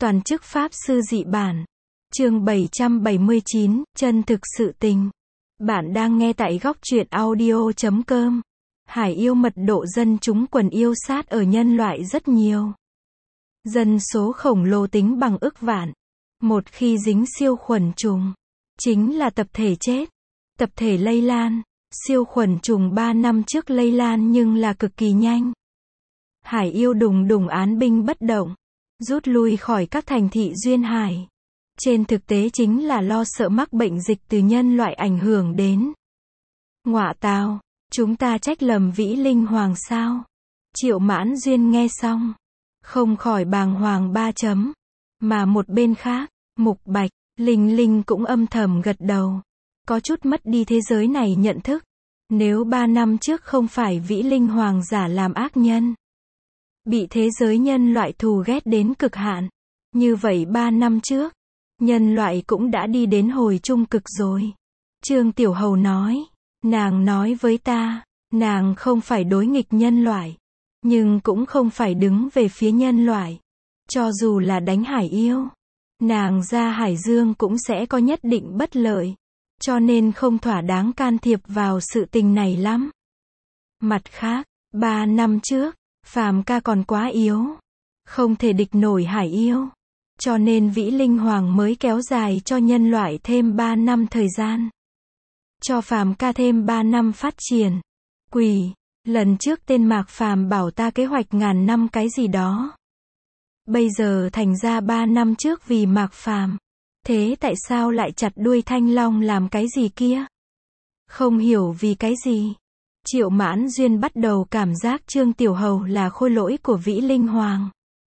Toàn chức Pháp Sư Dị Bản. Chương 779, Chân thực sự tình. Bạn đang nghe tại góc truyện audio.com. Hải yêu mật độ dân chúng quần yêu sát ở nhân loại rất nhiều. Dân số khổng lồ tính bằng ức vạn. Một khi dính siêu khuẩn trùng, chính là tập thể chết, tập thể lây lan. Siêu khuẩn trùng 3 năm trước lây lan nhưng là cực kỳ nhanh. Hải yêu đùng đùng án binh bất động, rút lui khỏi các thành thị duyên hải. Trên thực tế chính là lo sợ mắc bệnh dịch từ nhân loại ảnh hưởng đến. Ngọa tào, chúng ta trách lầm Vĩ Linh Hoàng sao? Triệu Mãn Duyên nghe xong, không khỏi bàng hoàng 3 chấm. Mà một bên khác, Mục Bạch, Linh Linh cũng âm thầm gật đầu. Có chút mất đi thế giới này nhận thức. Nếu 3 năm trước không phải Vĩ Linh Hoàng giả làm ác nhân, bị thế giới nhân loại thù ghét đến cực hạn, như vậy 3 năm trước, nhân loại cũng đã đi đến hồi trung cực rồi. Trương Tiểu Hầu nói, nàng nói với ta, nàng không phải đối nghịch nhân loại, nhưng cũng không phải đứng về phía nhân loại. Cho dù là đánh hải yêu, nàng ra Hải Dương cũng sẽ có nhất định bất lợi, cho nên không thỏa đáng can thiệp vào sự tình này lắm. Mặt khác, 3 năm trước, Phàm ca còn quá yếu, không thể địch nổi hải yêu, cho nên Vĩ Linh Hoàng mới kéo dài cho nhân loại thêm 3 năm thời gian. Cho Phàm ca thêm 3 năm phát triển. Quỷ, lần trước tên Mạc Phàm bảo ta kế hoạch ngàn năm cái gì đó. Bây giờ thành ra 3 năm trước vì Mạc Phàm. Thế tại sao lại chặt đuôi Thanh Long làm cái gì kia? Không hiểu vì cái gì. Triệu Mãn Duyên bắt đầu cảm giác Trương Tiểu Hầu là khôi lỗi của Vĩ Linh Hoàng.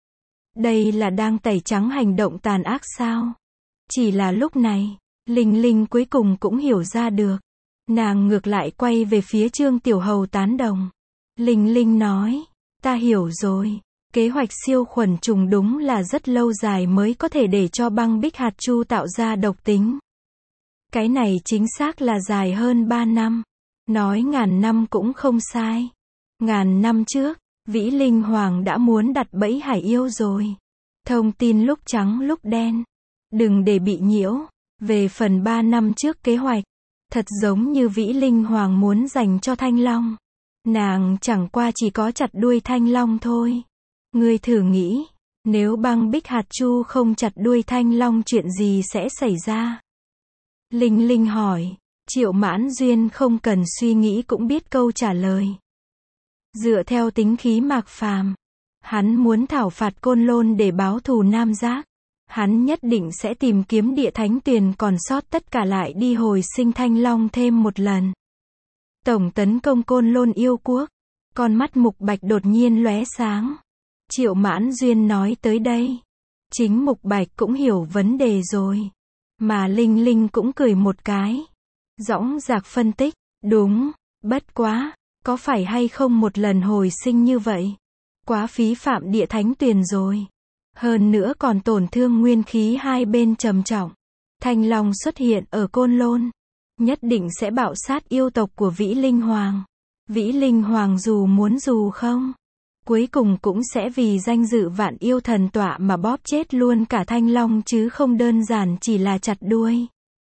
Đây là đang tẩy trắng hành động tàn ác sao? Chỉ là lúc này, Linh Linh cuối cùng cũng hiểu ra được. Nàng ngược lại quay về phía Trương Tiểu Hầu tán đồng. Linh Linh nói, ta hiểu rồi. Kế hoạch siêu khuẩn trùng đúng là rất lâu dài mới có thể để cho băng bích hạt chu tạo ra độc tính. Cái này chính xác là dài hơn 3 năm. Nói ngàn năm cũng không sai. Ngàn năm trước, Vĩ Linh Hoàng đã muốn đặt bẫy hải yêu rồi. Thông tin lúc trắng lúc đen. Đừng để bị nhiễu. Về phần 3 năm trước kế hoạch, thật giống như Vĩ Linh Hoàng muốn dành cho Thanh Long. Nàng chẳng qua chỉ có chặt đuôi Thanh Long thôi. Ngươi thử nghĩ, nếu băng bích hạt chu không chặt đuôi Thanh Long chuyện gì sẽ xảy ra? Linh Linh hỏi. Triệu Mãn Duyên không cần suy nghĩ cũng biết câu trả lời. Dựa theo tính khí Mạc Phàm, hắn muốn thảo phạt Côn Lôn để báo thù Nam Giác. Hắn nhất định sẽ tìm kiếm địa thánh tuyền còn sót tất cả lại đi hồi sinh Thanh Long thêm một lần. Tổng tấn công Côn Lôn yêu quốc. Con mắt Mục Bạch đột nhiên lóe sáng. Triệu Mãn Duyên nói tới đây, chính Mục Bạch cũng hiểu vấn đề rồi. Mà Linh Linh cũng cười một cái. Dõng dạc phân tích, đúng, bất quá, có phải hay không một lần hồi sinh như vậy? Quá phí phạm địa thánh tuyền rồi. Hơn nữa còn tổn thương nguyên khí hai bên trầm trọng. Thanh Long xuất hiện ở Côn Lôn, nhất định sẽ bạo sát yêu tộc của Vĩ Linh Hoàng. Vĩ Linh Hoàng dù muốn dù không, cuối cùng cũng sẽ vì danh dự vạn yêu thần tọa mà bóp chết luôn cả Thanh Long chứ không đơn giản chỉ là chặt đuôi.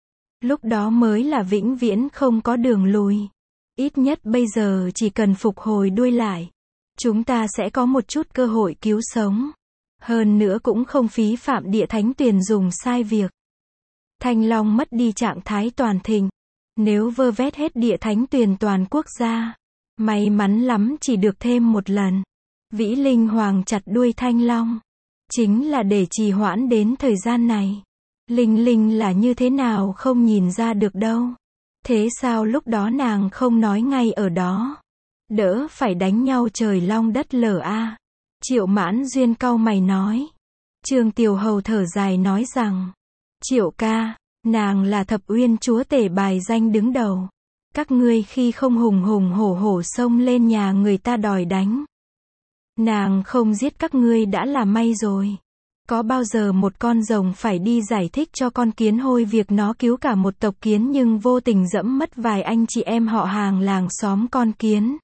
Lúc đó mới là vĩnh viễn không có đường lùi. Ít nhất bây giờ chỉ cần phục hồi đuôi lại, chúng ta sẽ có một chút cơ hội cứu sống. Hơn nữa cũng không phí phạm địa thánh tuyền dùng sai việc. Thanh Long mất đi trạng thái toàn thịnh. Nếu vơ vét hết địa thánh tuyền toàn quốc gia, may mắn lắm chỉ được thêm một lần. Vĩ Linh Hoàng chặt đuôi Thanh Long, chính là để trì hoãn đến thời gian này. Linh Linh là như thế nào không nhìn ra được đâu. Thế sao lúc đó nàng không nói ngay ở đó? Đỡ phải đánh nhau trời long đất lở a. Triệu Mãn Duyên cau mày nói. Trương Tiểu Hầu thở dài nói rằng, Triệu ca, nàng là Thập Uyên chúa tể bài danh đứng đầu. Các ngươi khi không hùng hùng hổ hổ xông lên nhà người ta đòi đánh, nàng không giết các ngươi đã là may rồi. Có bao giờ một con rồng phải đi giải thích cho con kiến hôi việc nó cứu cả một tộc kiến nhưng vô tình dẫm mất vài anh chị em họ hàng làng xóm con kiến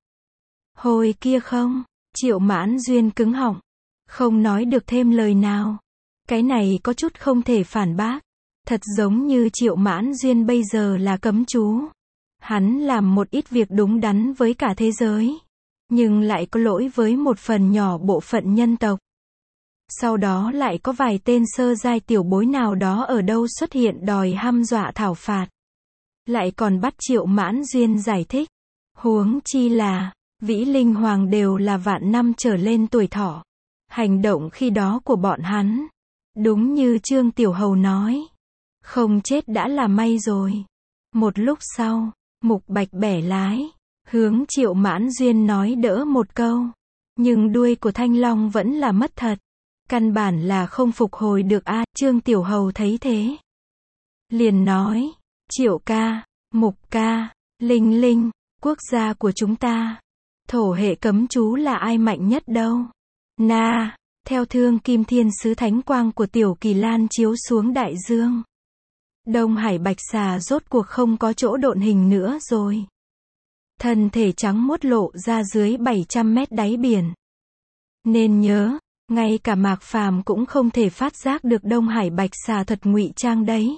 hôi kia không? Triệu Mãn Duyên cứng họng, không nói được thêm lời nào. Cái này có chút không thể phản bác. Thật giống như Triệu Mãn Duyên bây giờ là cấm chú. Hắn làm một ít việc đúng đắn với cả thế giới. Nhưng lại có lỗi với một phần nhỏ bộ phận nhân tộc. Sau đó lại có vài tên sơ giai tiểu bối nào đó ở đâu xuất hiện đòi hăm dọa thảo phạt. Lại còn bắt Triệu Mãn Duyên giải thích. Huống chi là, Vĩ Linh Hoàng đều là vạn năm trở lên tuổi thọ. Hành động khi đó của bọn hắn. Đúng như Trương Tiểu Hầu nói. Không chết đã là may rồi. Một lúc sau, Mục Bạch bẻ lái. Hướng Triệu Mãn Duyên nói đỡ một câu. Nhưng đuôi của Thanh Long vẫn là mất thật. Căn bản là không phục hồi được a. Trương Tiểu Hầu thấy thế. Liền nói. Triệu ca, Mục ca, Linh Linh, quốc gia của chúng ta. Thổ hệ cấm chú là ai mạnh nhất đâu. Na, theo thương kim thiên sứ thánh quang của Tiểu Kỳ Lan chiếu xuống đại dương. Đông Hải bạch xà rốt cuộc không có chỗ độn hình nữa rồi. Thân thể trắng muốt lộ ra dưới 700 mét đáy biển. Nên nhớ, ngay cả Mạc Phàm cũng không thể phát giác được Đông Hải bạch xà thật ngụy trang đấy.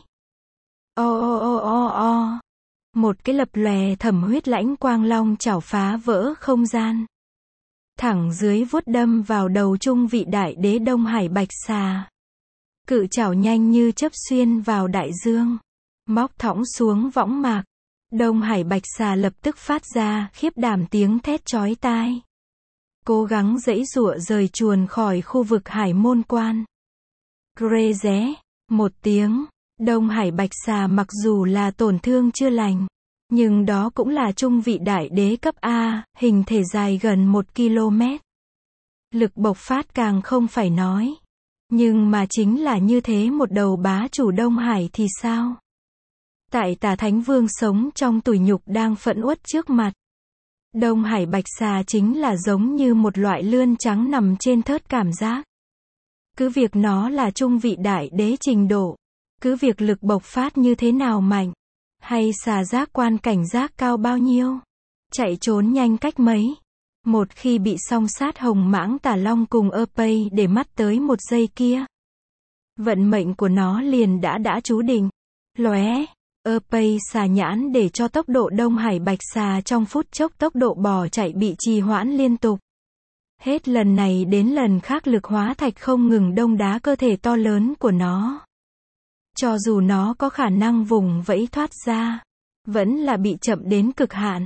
Một cái lập lòe thẩm huyết lãnh quang long chảo phá vỡ không gian. Thẳng dưới vuốt đâm vào đầu trung vị đại đế Đông Hải bạch xà. Cự chảo nhanh như chớp xuyên vào đại dương. Móc thõng xuống võng mạc. Đông Hải bạch xà lập tức phát ra khiếp đảm tiếng thét chói tai. Cố gắng giãy giụa rời chuồn khỏi khu vực hải môn quan. Grê ré, một tiếng. Đông Hải bạch xà mặc dù là tổn thương chưa lành. Nhưng đó cũng là trung vị đại đế cấp A, hình thể dài gần 1 km. Lực bộc phát càng không phải nói. Nhưng mà chính là như thế một đầu bá chủ Đông Hải thì sao? Tại Tà Thánh Vương sống trong tủi nhục đang phẫn uất trước mặt. Đông Hải bạch xà chính là giống như một loại lươn trắng nằm trên thớt cảm giác. Cứ việc nó là trung vị đại đế trình độ. Cứ việc lực bộc phát như thế nào mạnh. Hay xà giác quan cảnh giác cao bao nhiêu. Chạy trốn nhanh cách mấy. Một khi bị song sát hồng mãng tà long cùng Ơ-pây để mắt tới một giây kia. Vận mệnh của nó liền đã chú định. Lóe. Ơ-pây xà nhãn để cho tốc độ Đông Hải bạch xà trong phút chốc tốc độ bò chạy bị trì hoãn liên tục. Hết lần này đến lần khác lực hóa thạch không ngừng đông đá cơ thể to lớn của nó. Cho dù nó có khả năng vùng vẫy thoát ra, vẫn là bị chậm đến cực hạn.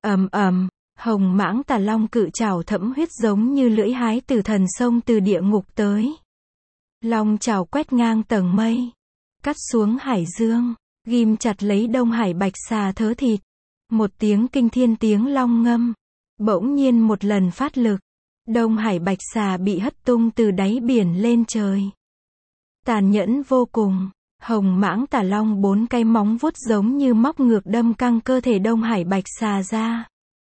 Hồng mãng tà long cự trảo thẫm huyết giống như lưỡi hái từ thần sông từ địa ngục tới. Long trảo quét ngang tầng mây, cắt xuống hải dương, ghim chặt lấy Đông Hải bạch xà thớ thịt. Một tiếng kinh thiên tiếng long ngâm, bỗng nhiên một lần phát lực, Đông Hải bạch xà bị hất tung từ đáy biển lên trời. Tàn nhẫn vô cùng. Hồng mãng tà long 4 cái móng vuốt giống như móc ngược đâm căng cơ thể Đông Hải bạch xà ra.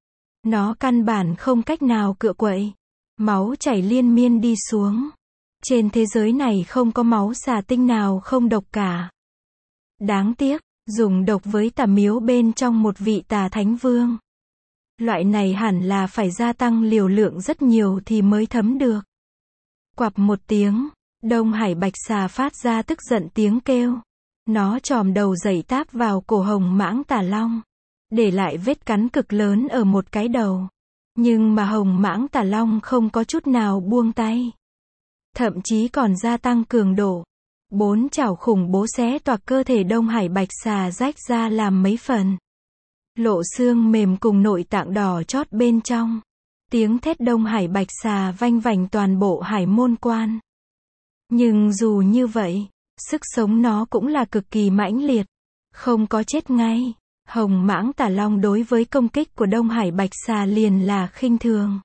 Nó căn bản không cách nào cựa quậy. Máu chảy liên miên đi xuống. Trên thế giới này không có máu xà tinh nào không độc cả. Đáng tiếc, dùng độc với tà miếu bên trong một vị tà thánh vương. Loại này hẳn là phải gia tăng liều lượng rất nhiều thì mới thấm được. Quặp một tiếng. Đông Hải bạch xà phát ra tức giận tiếng kêu. Nó chòm đầu giày táp vào cổ hồng mãng tà long. Để lại vết cắn cực lớn ở một cái đầu. Nhưng mà hồng mãng tà long không có chút nào buông tay. Thậm chí còn gia tăng cường độ. 4 chảo khủng bố xé toạc cơ thể Đông Hải bạch xà rách ra làm mấy phần. Lộ xương mềm cùng nội tạng đỏ chót bên trong. Tiếng thét Đông Hải bạch xà vanh vành toàn bộ hải môn quan. Nhưng dù như vậy, sức sống nó cũng là cực kỳ mãnh liệt. Không có chết ngay. Hồng mãng tà long đối với công kích của Đông Hải bạch xà liền là khinh thường.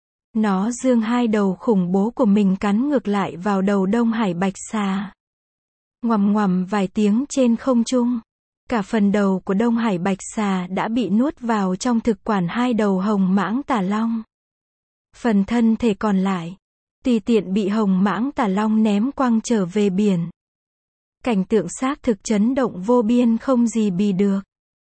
Nó giương hai đầu khủng bố của mình cắn ngược lại vào đầu Đông Hải bạch xà. Ngoằm ngoằm vài tiếng trên không trung. Cả phần đầu của Đông Hải bạch xà đã bị nuốt vào trong thực quản hai đầu hồng mãng tà long. Phần thân thể còn lại, tùy tiện bị hồng mãng tà long ném quăng trở về biển. Cảnh tượng xác thực chấn động vô biên không gì bì được.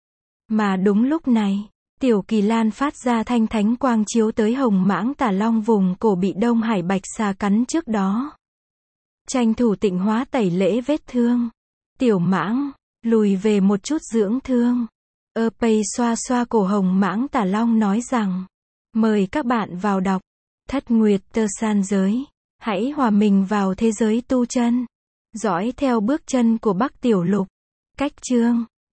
Mà đúng lúc này, Tiểu Kỳ Lan phát ra thanh thánh quang chiếu tới hồng mãng tà long vùng cổ bị Đông Hải bạch xà cắn trước đó. tranh thủ tịnh hóa tẩy lễ vết thương. Tiểu Mãng, lùi về một chút dưỡng thương. Pei xoa xoa cổ hồng mãng Tả Long nói rằng, mời các bạn vào đọc Thất Nguyệt Tơ San giới. Hãy hòa mình vào thế giới tu chân. Dõi theo bước chân của Bắc Tiểu Lục. Cách chương